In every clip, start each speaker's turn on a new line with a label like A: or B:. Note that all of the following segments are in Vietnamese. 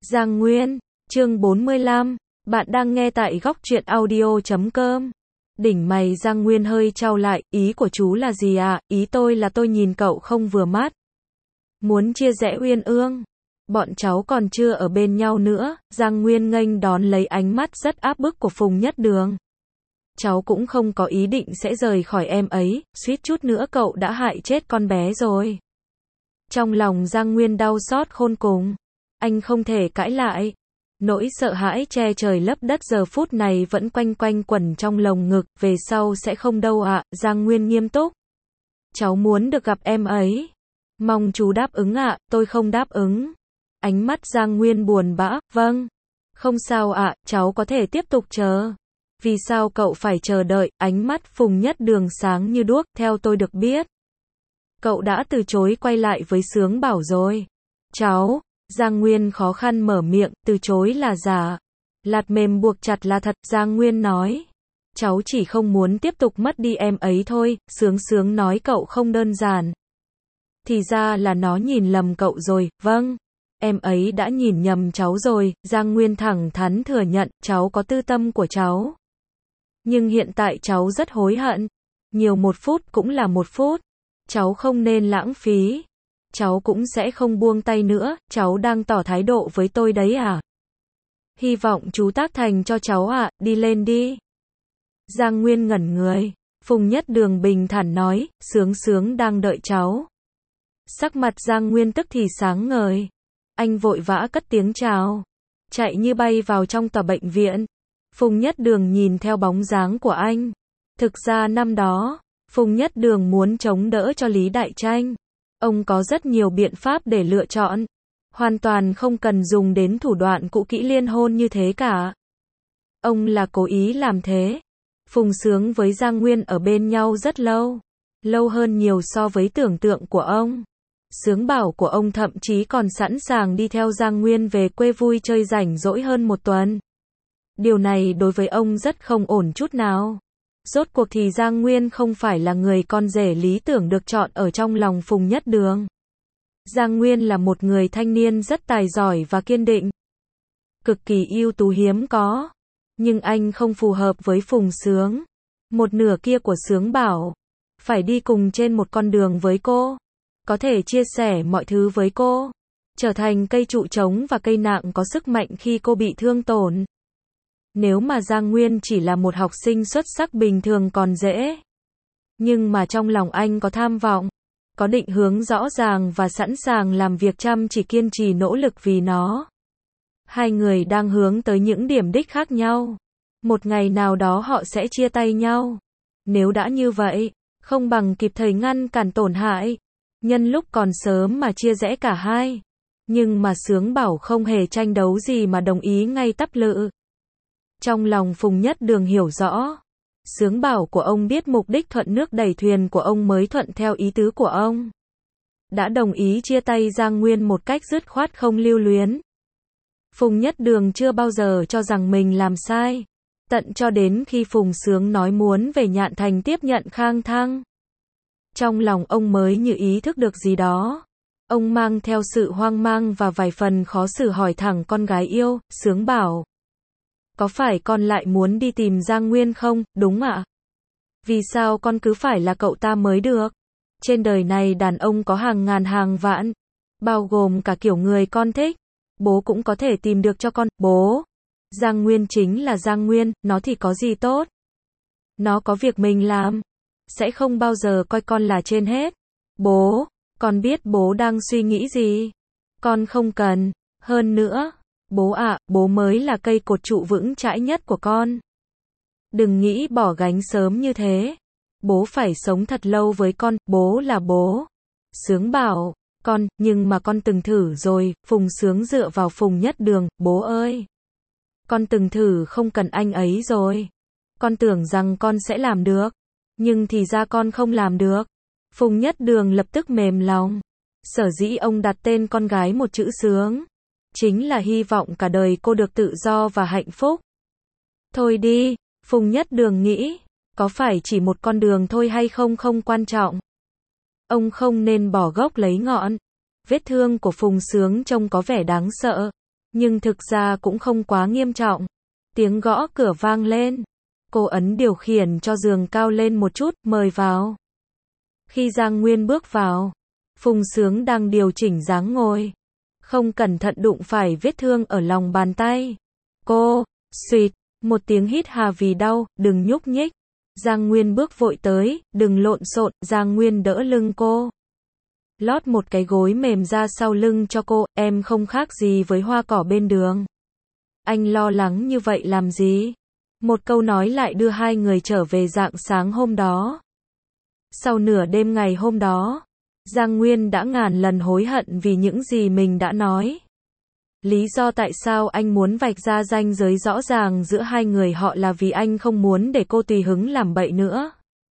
A: Giang Nguyên, chương 45, bạn đang nghe tại góc truyện audio.com. Đỉnh mày Giang Nguyên hơi chau lại, ý của chú là gì ạ? Ý tôi là tôi nhìn cậu không vừa mắt. Muốn chia rẽ Uyên Ương. Bọn cháu còn chưa ở bên nhau nữa, Giang Nguyên nghênh đón lấy ánh mắt rất áp bức của Phùng Nhất Đường. Cháu cũng không có ý định sẽ rời khỏi em ấy, suýt chút nữa cậu đã hại chết con bé rồi. Trong lòng Giang Nguyên đau xót khôn cùng. Anh không thể cãi lại. Nỗi sợ hãi che trời lấp đất giờ phút này vẫn quanh quanh quẩn trong lồng ngực, về sau sẽ không đâu ạ. Giang Nguyên nghiêm túc. Cháu muốn được gặp em ấy. Mong chú đáp ứng ạ. Tôi không đáp ứng. Ánh mắt Giang Nguyên buồn bã. Vâng. Không sao ạ, cháu có thể tiếp tục chờ. Vì sao cậu phải chờ đợi? Ánh mắt Phùng Nhất Đường sáng như đuốc. Theo tôi được biết, cậu đã từ chối quay lại với Sướng Bảo rồi. Cháu, Giang Nguyên khó khăn mở miệng, từ chối là giả. Lạt mềm buộc chặt là thật, Giang Nguyên nói. Cháu chỉ không muốn tiếp tục mất đi em ấy thôi. Sướng nói cậu không đơn giản. Thì ra là nó nhìn lầm cậu rồi. Vâng, em ấy đã nhìn nhầm cháu rồi. Giang Nguyên thẳng thắn thừa nhận, cháu có tư tâm của cháu. Nhưng hiện tại cháu rất hối hận. Nhiều một phút cũng là một phút. Cháu không nên lãng phí. Cháu cũng sẽ không buông tay nữa. Cháu đang tỏ thái độ với tôi đấy à? Hy vọng chú tác thành cho cháu ạ. Đi lên đi. Giang Nguyên ngẩn người. Phùng Nhất Đường bình thản nói, Sướng đang đợi cháu. Sắc mặt Giang Nguyên tức thì sáng ngời. Anh vội vã cất tiếng chào. Chạy như bay vào trong tòa bệnh viện. Phùng Nhất Đường nhìn theo bóng dáng của anh. Thực ra năm đó, Phùng Nhất Đường muốn chống đỡ cho Lý Đại Tranh. Ông có rất nhiều biện pháp để lựa chọn. Hoàn toàn không cần dùng đến thủ đoạn cũ kỹ liên hôn như thế cả. Ông là cố ý làm thế. Phùng Sướng với Giang Nguyên ở bên nhau rất lâu. Lâu hơn nhiều so với tưởng tượng của ông. Sướng Bảo của ông thậm chí còn sẵn sàng đi theo Giang Nguyên về quê vui chơi rảnh rỗi hơn một tuần. Điều này đối với ông rất không ổn chút nào. Rốt cuộc thì Giang Nguyên không phải là người con rể lý tưởng được chọn ở trong lòng Phùng Nhất Đường. Giang Nguyên là một người thanh niên rất tài giỏi và kiên định. Cực kỳ ưu tú hiếm có. Nhưng anh không phù hợp với Phùng Sướng. Một nửa kia của Sướng Bảo. Phải đi cùng trên một con đường với cô. Có thể chia sẻ mọi thứ với cô. Trở thành cây trụ trống và cây nặng có sức mạnh khi cô bị thương tổn. Nếu mà Giang Nguyên chỉ là một học sinh xuất sắc bình thường còn dễ. Nhưng mà trong lòng anh có tham vọng, có định hướng rõ ràng và sẵn sàng làm việc chăm chỉ kiên trì nỗ lực vì nó. Hai người đang hướng tới những điểm đích khác nhau. Một ngày nào đó họ sẽ chia tay nhau. Nếu đã như vậy, không bằng kịp thời ngăn cản tổn hại. Nhân lúc còn sớm mà chia rẽ cả hai. Nhưng mà Sướng Bảo không hề tranh đấu gì mà đồng ý ngay tắp lự. Trong lòng Phùng Nhất Đường hiểu rõ. Sướng Bảo của ông biết mục đích thuận nước đẩy thuyền của ông mới thuận theo ý tứ của ông. Đã đồng ý chia tay Giang Nguyên một cách dứt khoát không lưu luyến. Phùng Nhất Đường chưa bao giờ cho rằng mình làm sai. Tận cho đến khi Phùng Sướng nói muốn về Nhạn Thành tiếp nhận Khang Thăng. Trong lòng ông mới như ý thức được gì đó. Ông mang theo sự hoang mang và vài phần khó xử hỏi thẳng con gái yêu, Sướng Bảo. Có phải con lại muốn đi tìm Giang Nguyên không? Đúng ạ. Vì sao con cứ phải là cậu ta mới được? Trên đời này đàn ông có hàng ngàn hàng vạn. Bao gồm cả kiểu người con thích. Bố cũng có thể tìm được cho con. Bố. Giang Nguyên chính là Giang Nguyên, nó thì có gì tốt? Nó có việc mình làm. Sẽ không bao giờ coi con là trên hết. Bố. Con biết bố đang suy nghĩ gì. Con không cần. Hơn nữa. Bố ạ, bố mới là cây cột trụ vững chãi nhất của con. Đừng nghĩ bỏ gánh sớm như thế. Bố phải sống thật lâu với con, bố là bố. Sướng Bảo, con, nhưng mà con từng thử rồi. Phùng Sướng dựa vào Phùng Nhất Đường, bố ơi. Con từng thử không cần anh ấy rồi. Con tưởng rằng con sẽ làm được. Nhưng thì ra con không làm được. Phùng Nhất Đường lập tức mềm lòng. Sở dĩ ông đặt tên con gái một chữ Sướng. Chính là hy vọng cả đời cô được tự do và hạnh phúc. Thôi đi, Phùng Nhất Đường nghĩ, có phải chỉ một con đường thôi hay không không quan trọng. Ông không nên bỏ gốc lấy ngọn. Vết thương của Phùng Sướng trông có vẻ đáng sợ, Nhưng thực ra cũng không quá nghiêm trọng. Tiếng gõ cửa vang lên. Cô ấn điều khiển cho giường cao lên một chút, mời vào. Khi Giang Nguyên bước vào, Phùng Sướng đang điều chỉnh dáng ngồi. Không cẩn thận đụng phải vết thương ở lòng bàn tay. Cô, xuyệt, một tiếng hít hà vì đau, đừng nhúc nhích. Giang Nguyên bước vội tới, đừng lộn xộn, Giang Nguyên đỡ lưng cô. Lót một cái gối mềm ra sau lưng cho cô, em không khác gì với hoa cỏ bên đường. Anh lo lắng như vậy làm gì? Một câu nói lại đưa hai người trở về rạng sáng hôm đó. Sau nửa đêm ngày hôm đó, Giang Nguyên đã ngàn lần hối hận vì những gì mình đã nói. Lý do tại sao anh muốn vạch ra ranh giới rõ ràng giữa hai người họ là vì anh không muốn để cô tùy hứng làm bậy nữa.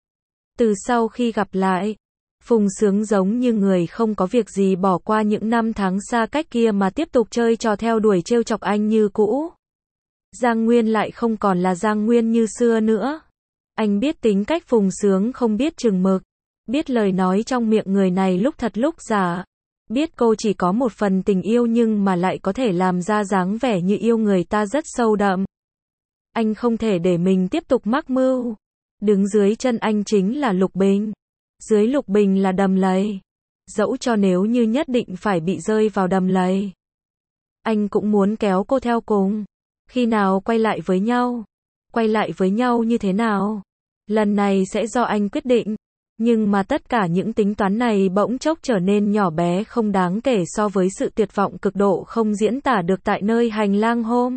A: Từ sau khi gặp lại, Phùng Sướng giống như người không có việc gì bỏ qua những năm tháng xa cách kia mà tiếp tục chơi trò theo đuổi trêu chọc anh như cũ. Giang Nguyên lại không còn là Giang Nguyên như xưa nữa. Anh biết tính cách Phùng Sướng không biết chừng mực, biết lời nói trong miệng người này lúc thật lúc giả, biết cô chỉ có một phần tình yêu nhưng mà lại có thể làm ra dáng vẻ như yêu người ta rất sâu đậm. Anh không thể để mình tiếp tục mắc mưu. Đứng dưới chân anh chính là Lục Bình. Dưới Lục Bình là đầm lầy. Dẫu cho nếu như nhất định phải bị rơi vào đầm lầy, anh cũng muốn kéo cô theo cùng. Khi nào quay lại với nhau? Quay lại với nhau như thế nào? Lần này sẽ do anh quyết định. Nhưng mà tất cả những tính toán này bỗng chốc trở nên nhỏ bé không đáng kể so với sự tuyệt vọng cực độ không diễn tả được tại nơi hành lang hôm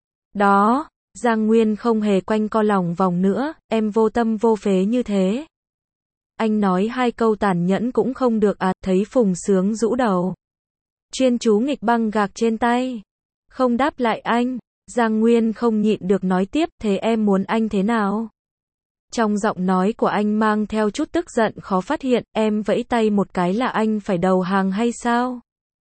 A: đó. Giang Nguyên không hề quanh co lòng vòng nữa, em vô tâm vô phế như thế. Anh nói hai câu tàn nhẫn cũng không được à, thấy Phùng Sướng rũ đầu. Chuyên chú nghịch băng gạc trên tay. Không đáp lại anh, Giang Nguyên không nhịn được nói tiếp, thế em muốn anh thế nào? Trong giọng nói của anh mang theo chút tức giận khó phát hiện, em vẫy tay một cái là anh phải đầu hàng hay sao?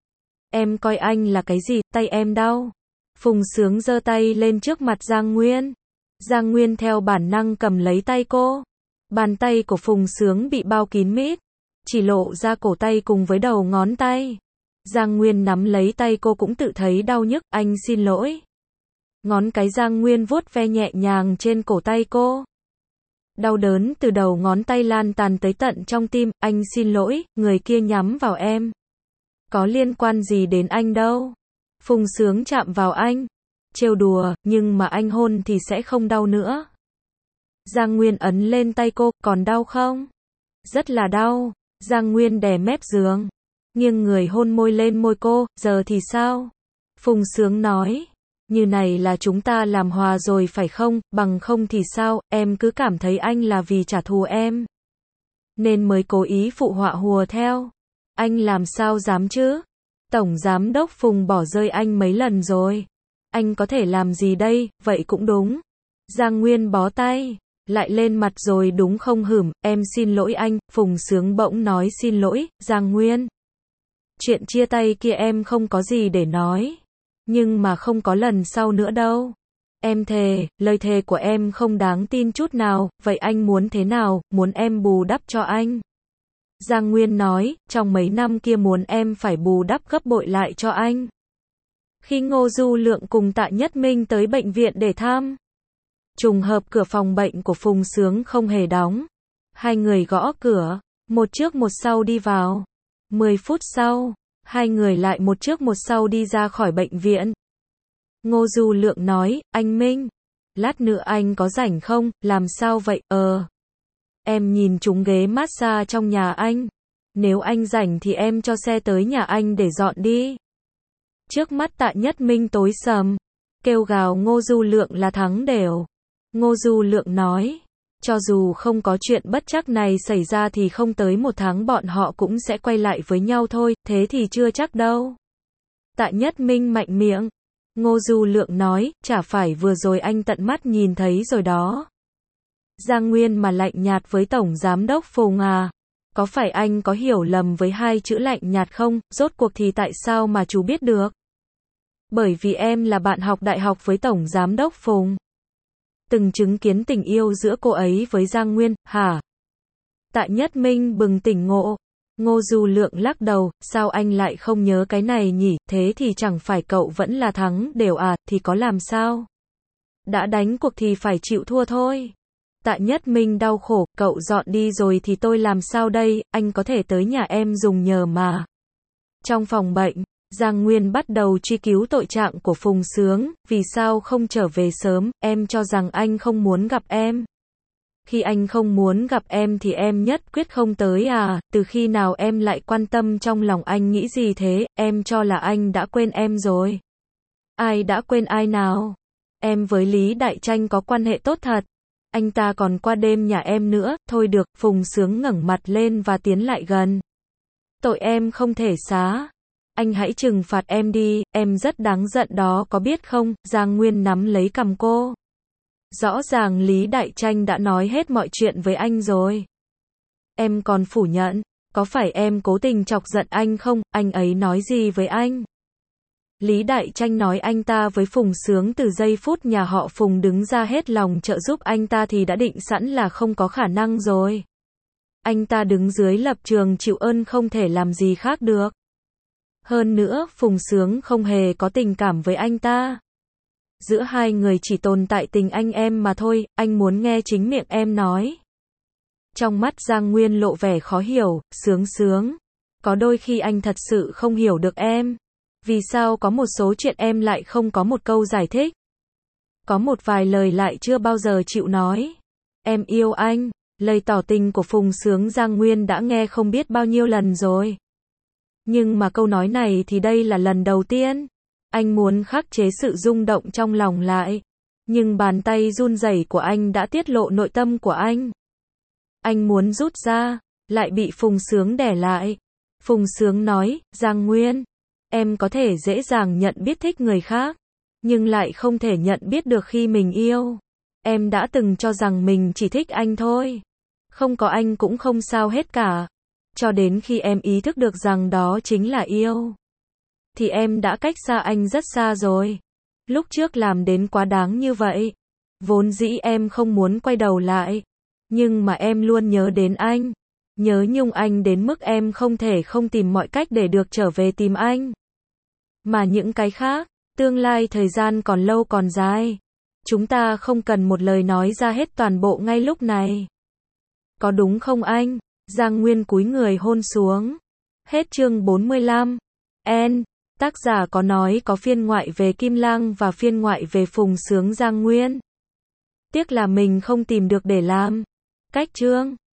A: Em coi anh là cái gì, tay em đau. Phùng Sướng giơ tay lên trước mặt Giang Nguyên. Giang Nguyên theo bản năng cầm lấy tay cô. Bàn tay của Phùng Sướng bị bao kín mít, chỉ lộ ra cổ tay cùng với đầu ngón tay. Giang Nguyên nắm lấy tay cô cũng tự thấy đau nhức, anh xin lỗi. Ngón cái Giang Nguyên vuốt ve nhẹ nhàng trên cổ tay cô. Đau đớn từ đầu ngón tay lan tràn tới tận trong tim, anh xin lỗi, người kia nhắm vào em. Có liên quan gì đến anh đâu. Phùng Sướng chạm vào anh, trêu đùa, nhưng mà anh hôn thì sẽ không đau nữa. Giang Nguyên ấn lên tay cô, còn đau không? Rất là đau. Giang Nguyên đè mép giường, nghiêng người hôn môi lên môi cô, giờ thì sao? Phùng Sướng nói, như này là chúng ta làm hòa rồi phải không, bằng không thì sao, em cứ cảm thấy anh là vì trả thù em, nên mới cố ý phụ họa hùa theo. Anh làm sao dám chứ? Tổng giám đốc Phùng bỏ rơi anh mấy lần rồi. Anh có thể làm gì đây, vậy cũng đúng. Giang Nguyên bó tay lại lên mặt rồi đúng không hửm, em xin lỗi anh. Phùng Sướng bỗng nói xin lỗi, Giang Nguyên. Chuyện chia tay kia em không có gì để nói. Nhưng mà không có lần sau nữa đâu. Em thề, lời thề của em không đáng tin chút nào, vậy anh muốn thế nào, muốn em bù đắp cho anh? Giang Nguyên nói, trong mấy năm kia muốn em phải bù đắp gấp bội lại cho anh. Khi Ngô Du Lượng cùng Tạ Nhất Minh tới bệnh viện để thăm, trùng hợp cửa phòng bệnh của Phùng Sướng không hề đóng. Hai người gõ cửa, một trước một sau đi vào. 10 phút sau, hai người lại một trước một sau đi ra khỏi bệnh viện. Ngô Du Lượng nói, anh Minh, lát nữa anh có rảnh không, làm sao vậy, em nhìn trúng ghế massage trong nhà anh. Nếu anh rảnh thì em cho xe tới nhà anh để dọn đi. Trước mắt Tạ Nhất Minh tối sầm, kêu gào Ngô Du Lượng là thắng đều. Ngô Du Lượng nói, cho dù không có chuyện bất trắc này xảy ra thì không tới một tháng bọn họ cũng sẽ quay lại với nhau thôi, thế thì chưa chắc đâu. Tạ Nhất Minh mạnh miệng. Ngô Du Lượng nói, chả phải vừa rồi anh tận mắt nhìn thấy rồi đó. Giang Nguyên mà lạnh nhạt với Tổng Giám đốc Phùng à? Có phải anh có hiểu lầm với hai chữ lạnh nhạt không? Rốt cuộc thì tại sao mà chú biết được? Bởi vì em là bạn học đại học với Tổng Giám đốc Phùng. Từng chứng kiến tình yêu giữa cô ấy với Giang Nguyên, hả? Tạ Nhất Minh bừng tỉnh ngộ. Ngô Du Lượng lắc đầu, sao anh lại không nhớ cái này nhỉ, thế thì chẳng phải cậu vẫn là thắng đều à, thì có làm sao? Đã đánh cuộc thì phải chịu thua thôi. Tạ Nhất Minh đau khổ, cậu dọn đi rồi thì tôi làm sao đây, anh có thể tới nhà em dùng nhờ mà. Trong phòng bệnh, Giang Nguyên bắt đầu truy cứu tội trạng của Phùng Sướng, vì sao không trở về sớm, em cho rằng anh không muốn gặp em. Khi anh không muốn gặp em thì em nhất quyết không tới à, từ khi nào em lại quan tâm trong lòng anh nghĩ gì thế, em cho là anh đã quên em rồi. Ai đã quên ai nào? Em với Lý Đại Tranh có quan hệ tốt thật. Anh ta còn qua đêm nhà em nữa, thôi được, Phùng Sướng ngẩng mặt lên và tiến lại gần. Tội em không thể xá. Anh hãy trừng phạt em đi, em rất đáng giận đó có biết không, Giang Nguyên nắm lấy cằm cô. Rõ ràng Lý Đại Tranh đã nói hết mọi chuyện với anh rồi. Em còn phủ nhận, có phải em cố tình chọc giận anh không, anh ấy nói gì với anh? Lý Đại Tranh nói anh ta với Phùng Sướng từ giây phút nhà họ Phùng đứng ra hết lòng trợ giúp anh ta thì đã định sẵn là không có khả năng rồi. Anh ta đứng dưới lập trường chịu ơn không thể làm gì khác được. Hơn nữa, Phùng Sướng không hề có tình cảm với anh ta. Giữa hai người chỉ tồn tại tình anh em mà thôi, anh muốn nghe chính miệng em nói. Trong mắt Giang Nguyên lộ vẻ khó hiểu, Sướng. Có đôi khi anh thật sự không hiểu được em. Vì sao có một số chuyện em lại không có một câu giải thích? Có một vài lời lại chưa bao giờ chịu nói. Em yêu anh, lời tỏ tình của Phùng Sướng Giang Nguyên đã nghe không biết bao nhiêu lần rồi. Nhưng mà câu nói này thì đây là lần đầu tiên. Anh muốn khắc chế sự rung động trong lòng lại. Nhưng bàn tay run rẩy của anh đã tiết lộ nội tâm của anh. Anh muốn rút ra, lại bị Phùng Sướng đè lại. Phùng Sướng nói, Giang Nguyên, em có thể dễ dàng nhận biết thích người khác, nhưng lại không thể nhận biết được khi mình yêu. Em đã từng cho rằng mình chỉ thích anh thôi. Không có anh cũng không sao hết cả. Cho đến khi em ý thức được rằng đó chính là yêu. Thì em đã cách xa anh rất xa rồi. Lúc trước làm đến quá đáng như vậy. Vốn dĩ em không muốn quay đầu lại. Nhưng mà em luôn nhớ đến anh. Nhớ nhung anh đến mức em không thể không tìm mọi cách để được trở về tìm anh. Mà những cái khác, tương lai thời gian còn lâu còn dài. Chúng ta không cần một lời nói ra hết toàn bộ ngay lúc này. Có đúng không anh? Giang Nguyên cúi người hôn xuống. Hết chương 45. Tác giả có nói có phiên ngoại về Kim Lang và phiên ngoại về Phùng Sướng Giang Nguyên. Tiếc là mình không tìm được để làm. Cách chương